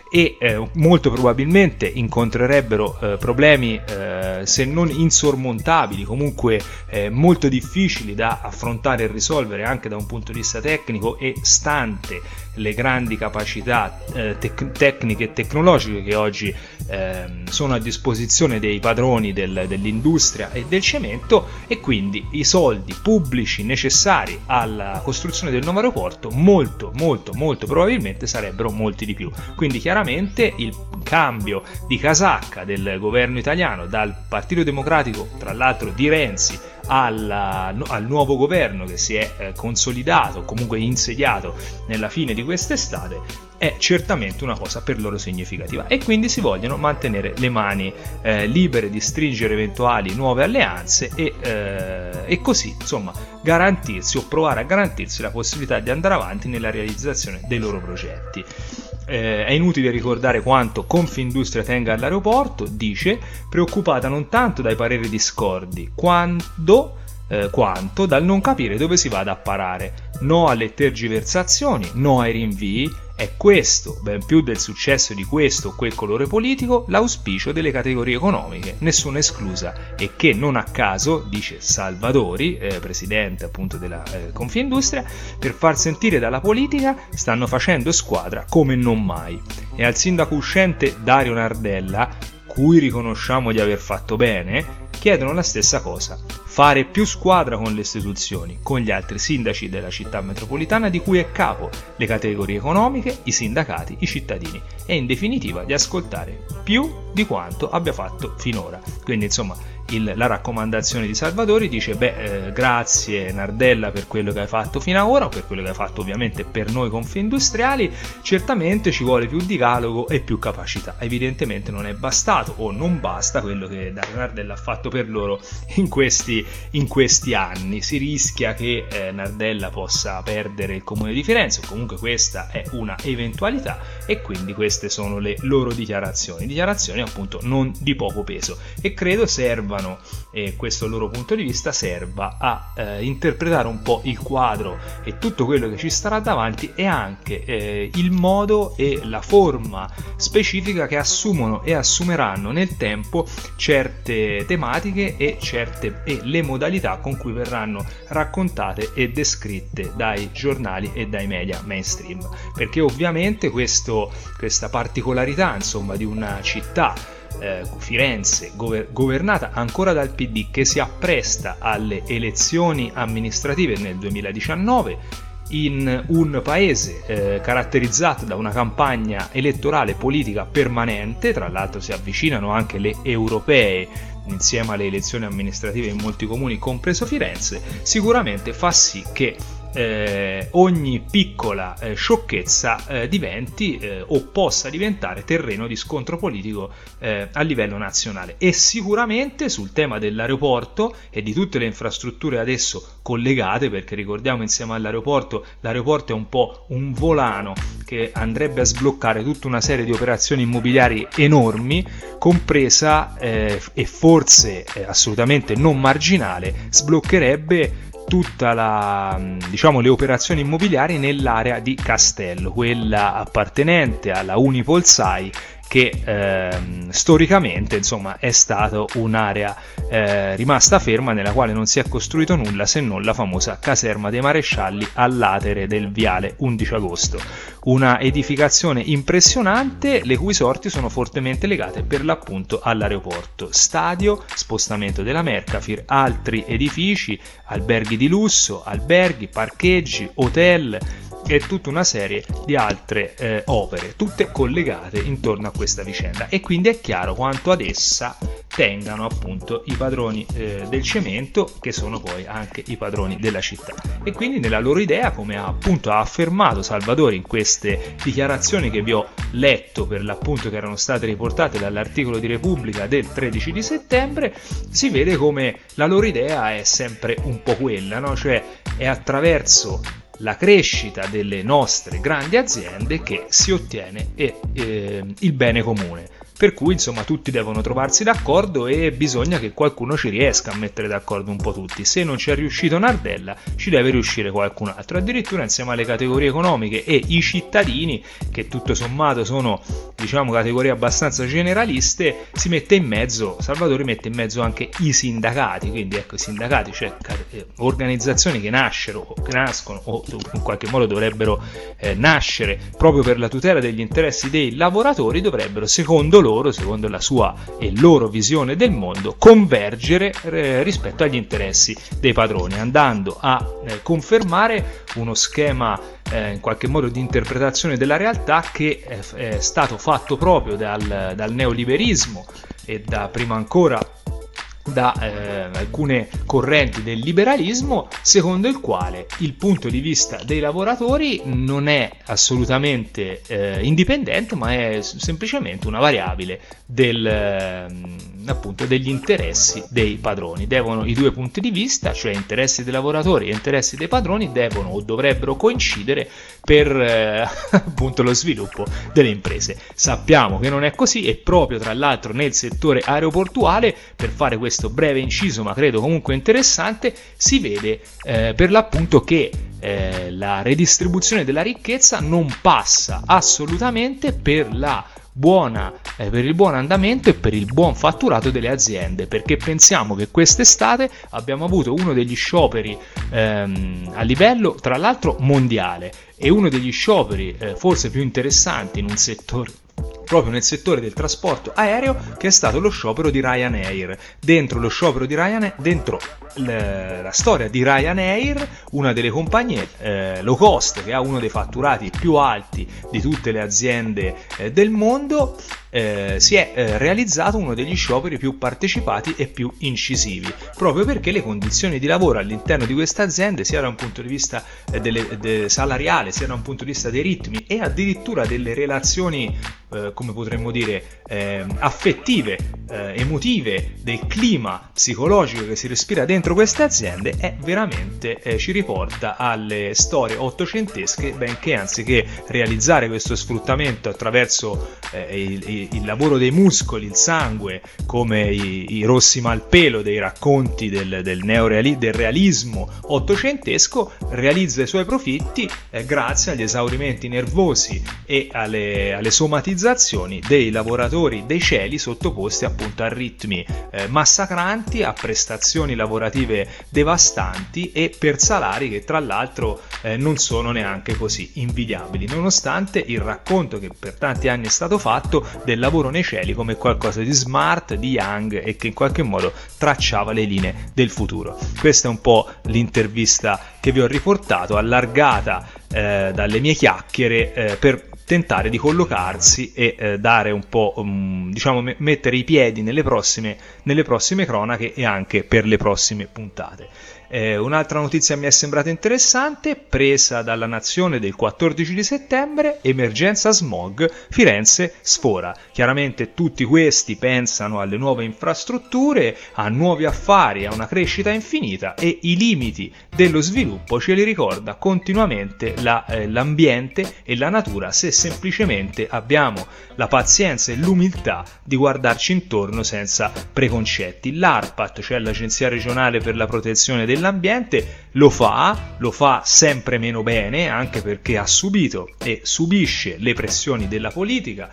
e eh, molto probabilmente incontrerebbero eh, problemi eh, se non insormontabili, comunque eh, molto difficili da affrontare e risolvere anche da un punto di vista tecnico, e stante le grandi capacità eh, tec- tecniche e tecnologiche che oggi eh, sono a disposizione dei padroni del, dell'industria e del cemento, e quindi i soldi pubblici necessari alla costruzione del nuovo aeroporto molto molto molto probabilmente sarebbero molti di più. Quindi chiaramente il cambio di casacca del governo italiano dal Partito Democratico, tra l'altro di Renzi, alla, al nuovo governo che si è eh, consolidato, comunque insediato nella fine di quest'estate, è certamente una cosa per loro significativa, e quindi si vogliono mantenere le mani eh, libere di stringere eventuali nuove alleanze e, eh, e così insomma garantirsi o provare a garantirsi la possibilità di andare avanti nella realizzazione dei loro progetti. Eh, è inutile ricordare quanto Confindustria tenga all'aeroporto, dice, preoccupata non tanto dai pareri discordi quando, eh, quanto dal non capire dove si vada a parare. No alle tergiversazioni, no ai rinvii. È questo, ben più del successo di questo o quel colore politico, l'auspicio delle categorie economiche, nessuna esclusa, e che non a caso, dice Salvadori, eh, presidente appunto della eh, Confindustria, per far sentire dalla politica stanno facendo squadra come non mai. E al sindaco uscente Dario Nardella, cui riconosciamo di aver fatto bene, chiedono la stessa cosa: fare più squadra con le istituzioni, con gli altri sindaci della città metropolitana di cui è capo, le categorie economiche, i sindacati, i cittadini, e in definitiva di ascoltare più di quanto abbia fatto finora. Quindi insomma il, la raccomandazione di Salvadori dice: beh, eh, grazie Nardella per quello che hai fatto fino ad ora, o per quello che hai fatto ovviamente per noi Confindustriali, certamente ci vuole più dialogo e più capacità. Evidentemente non è bastato o non basta quello che Dario Nardella ha fatto per loro in questi, in questi anni. Si rischia che eh, Nardella possa perdere il Comune di Firenze, o comunque questa è una eventualità, e quindi queste sono le loro dichiarazioni, dichiarazioni appunto non di poco peso, e credo servano, e questo loro punto di vista serva a eh, interpretare un po' il quadro e tutto quello che ci starà davanti, e anche eh, il modo e la forma specifica che assumono e assumeranno nel tempo certe tematiche e certe e le modalità con cui verranno raccontate e descritte dai giornali e dai media mainstream, perché ovviamente questo, questa particolarità insomma di una città, eh, Firenze, gover- governata ancora dal P D, che si appresta alle elezioni amministrative nel duemiladiciannove, in un paese eh, caratterizzato da una campagna elettorale politica permanente. Tra l'altro si avvicinano anche le europee insieme alle elezioni amministrative in molti comuni, compreso Firenze, sicuramente fa sì che eh, ogni piccola eh, sciocchezza eh, diventi eh, o possa diventare terreno di scontro politico eh, a livello nazionale. E sicuramente sul tema dell'aeroporto e di tutte le infrastrutture adesso collegate, perché ricordiamo, insieme all'aeroporto, l'aeroporto è un po' un volano che andrebbe a sbloccare tutta una serie di operazioni immobiliari enormi, compresa eh, e forse eh, assolutamente non marginale, sbloccherebbe tutta la, diciamo, le operazioni immobiliari nell'area di Castello, quella appartenente alla Unipolsai, che eh, storicamente insomma è stata un'area eh, rimasta ferma, nella quale non si è costruito nulla se non la famosa caserma dei marescialli al latere del viale undici agosto, una edificazione impressionante le cui sorti sono fortemente legate per l'appunto all'aeroporto, stadio, spostamento della Mercafir, altri edifici, alberghi di lusso, alberghi, parcheggi, hotel e tutta una serie di altre eh, opere, tutte collegate intorno a questa vicenda, e quindi è chiaro quanto ad essa tengano appunto i padroni eh, del cemento, che sono poi anche i padroni della città. E quindi nella loro idea, come ha appunto ha affermato Salvadori in queste dichiarazioni che vi ho letto, per l'appunto, che erano state riportate dall'articolo di Repubblica del tredici di settembre, si vede come la loro idea è sempre un po' quella, no? Cioè è attraverso la crescita delle nostre grandi aziende che si ottiene eh, eh, il bene comune. per cui insomma tutti devono trovarsi d'accordo e bisogna che qualcuno ci riesca a mettere d'accordo un po' tutti. Se non ci è riuscito Nardella, ci deve riuscire qualcun altro, addirittura insieme alle categorie economiche e i cittadini, che tutto sommato sono, diciamo, categorie abbastanza generaliste, si mette in mezzo, Salvatore mette in mezzo anche i sindacati. Quindi ecco, i sindacati, cioè organizzazioni che nascero o che nascono o in qualche modo dovrebbero eh, nascere proprio per la tutela degli interessi dei lavoratori, dovrebbero, secondo loro, secondo la sua e loro visione del mondo, convergere eh, rispetto agli interessi dei padroni, andando a eh, confermare uno schema eh, in qualche modo di interpretazione della realtà che è, è stato fatto proprio dal, dal neoliberismo e da prima ancora da eh, alcune correnti del liberalismo, secondo il quale il punto di vista dei lavoratori non è assolutamente eh, indipendente, ma è semplicemente una variabile del, eh, appunto degli interessi dei padroni. Devono, i due punti di vista, cioè interessi dei lavoratori e interessi dei padroni, devono o dovrebbero coincidere per eh, appunto lo sviluppo delle imprese. Sappiamo che non è così, e proprio tra l'altro nel settore aeroportuale, per fare questo breve inciso ma credo comunque interessante, si vede eh, per l'appunto che eh, la redistribuzione della ricchezza non passa assolutamente per la buona eh, per il buon andamento e per il buon fatturato delle aziende, perché pensiamo che quest'estate abbiamo avuto uno degli scioperi ehm, a livello tra l'altro mondiale, e uno degli scioperi eh, forse più interessanti in un settore, proprio nel settore del trasporto aereo, che è stato lo sciopero di Ryanair. Dentro lo sciopero di Ryanair, dentro l- la storia di Ryanair, una delle compagnie eh, low cost che ha uno dei fatturati più alti di tutte le aziende eh, del mondo, eh, si è eh, realizzato uno degli scioperi più partecipati e più incisivi, proprio perché le condizioni di lavoro all'interno di queste aziende, sia da un punto di vista eh, delle, de, salariale, sia da un punto di vista dei ritmi e addirittura delle relazioni eh, come potremmo dire eh, affettive, eh, emotive, del clima psicologico che si respira dentro queste aziende, è veramente eh, ci riporta alle storie ottocentesche, benché anziché realizzare questo sfruttamento attraverso eh, il, il lavoro dei muscoli, il sangue, come i, i rossi malpelo dei racconti del, del neoreali, del realismo ottocentesco, realizza i suoi profitti eh, grazie agli esaurimenti nervosi e alle, alle somatizzazioni dei lavoratori dei cieli, sottoposti appunto a ritmi eh, massacranti, a prestazioni lavorative devastanti e per salari che tra l'altro eh, non sono neanche così invidiabili, nonostante il racconto che per tanti anni è stato fatto del lavoro nei cieli come qualcosa di smart, di young, e che in qualche modo tracciava le linee del futuro. Questa è un po' l'intervista che vi ho riportato, allargata eh, dalle mie chiacchiere eh, per tentare di collocarsi e eh, dare un po', um, diciamo, me- mettere i piedi nelle prossime, nelle prossime cronache e anche per le prossime puntate. Eh, un'altra notizia mi è sembrata interessante, presa dalla Nazione del quattordici di settembre: emergenza smog, Firenze sfora. Chiaramente tutti questi pensano alle nuove infrastrutture, a nuovi affari, a una crescita infinita, e i limiti dello sviluppo ce li ricorda continuamente la, eh, l'ambiente e la natura, se semplicemente abbiamo la pazienza e l'umiltà di guardarci intorno senza preconcetti. L'ARPAT, cioè l'Agenzia regionale per la protezione del l'ambiente, lo fa, lo fa sempre meno bene, anche perché ha subito e subisce le pressioni della politica,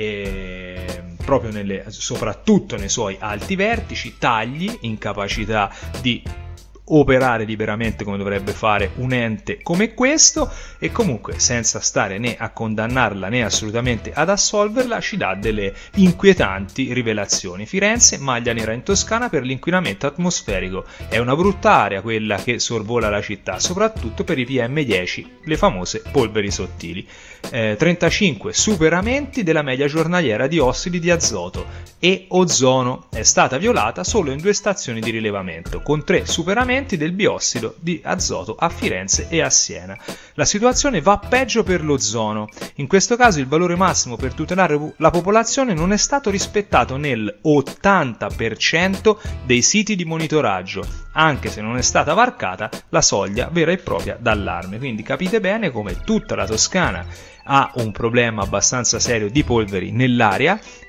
e proprio nelle, soprattutto nei suoi alti vertici, tagli, incapacità di operare liberamente come dovrebbe fare un ente come questo, e comunque senza stare né a condannarla né assolutamente ad assolverla, ci dà delle inquietanti rivelazioni. Firenze, maglia nera in Toscana per l'inquinamento atmosferico. È una brutta area quella che sorvola la città, soprattutto per i P M dieci, le famose polveri sottili. Eh, trentacinque superamenti della media giornaliera di ossidi di azoto e ozono. È stata violata solo in due stazioni di rilevamento, con tre superamenti del biossido di azoto a Firenze e a Siena. La situazione va peggio per l'ozono. In questo caso il valore massimo per tutelare la popolazione non è stato rispettato nel ottanta per cento dei siti di monitoraggio, anche se non è stata varcata la soglia vera e propria d'allarme. Quindi capite bene come tutta la Toscana ha un problema abbastanza serio di polveri nell'aria,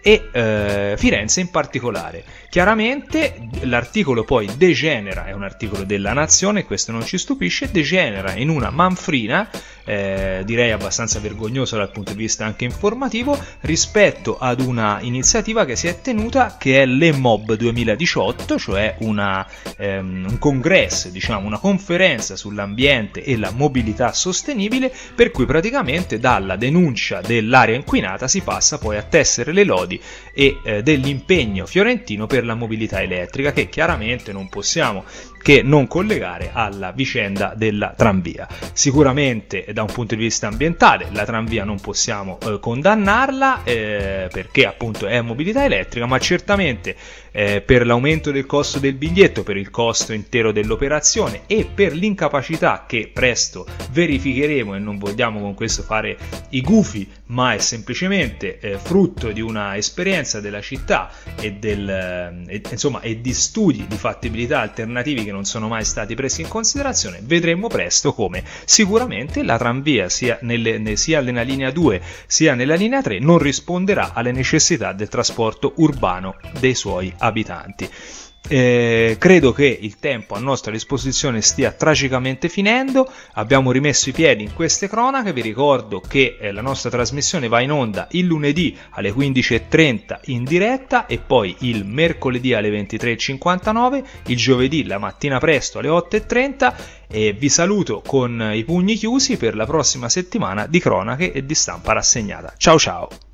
e eh, Firenze in particolare. Chiaramente l'articolo poi degenera, è un articolo della Nazione, questo non ci stupisce, degenera in una manfrina, eh, direi abbastanza vergognosa dal punto di vista anche informativo, rispetto ad una iniziativa che si è tenuta, che è l'E-Mob duemiladiciotto, cioè una, ehm, un congresso, diciamo una conferenza sull'ambiente e la mobilità sostenibile, per cui praticamente dalla denuncia dell'aria inquinata si passa poi a tessere le lodi e eh, dell'impegno fiorentino per la mobilità elettrica, che chiaramente non possiamo che non collegare alla vicenda della tranvia. Sicuramente da un punto di vista ambientale la tranvia non possiamo eh, condannarla eh, perché appunto è mobilità elettrica, ma certamente eh, per l'aumento del costo del biglietto, per il costo intero dell'operazione e per l'incapacità che presto verificheremo, e non vogliamo con questo fare i gufi, ma è semplicemente eh, frutto di una esperienza della città e del eh, insomma e di studi di fattibilità alternativi che non sono mai stati presi in considerazione, vedremo presto come sicuramente la tranvia sia, nelle, sia nella linea due sia nella linea tre non risponderà alle necessità del trasporto urbano dei suoi abitanti. Eh, credo che il tempo a nostra disposizione stia tragicamente finendo, abbiamo rimesso i piedi in queste cronache. Vi ricordo che eh, la nostra trasmissione va in onda il lunedì alle quindici e trenta in diretta e poi il mercoledì alle ventitré e cinquantanove, il giovedì la mattina presto alle otto e trenta, e vi saluto con i pugni chiusi per la prossima settimana di cronache e di stampa rassegnata. Ciao ciao!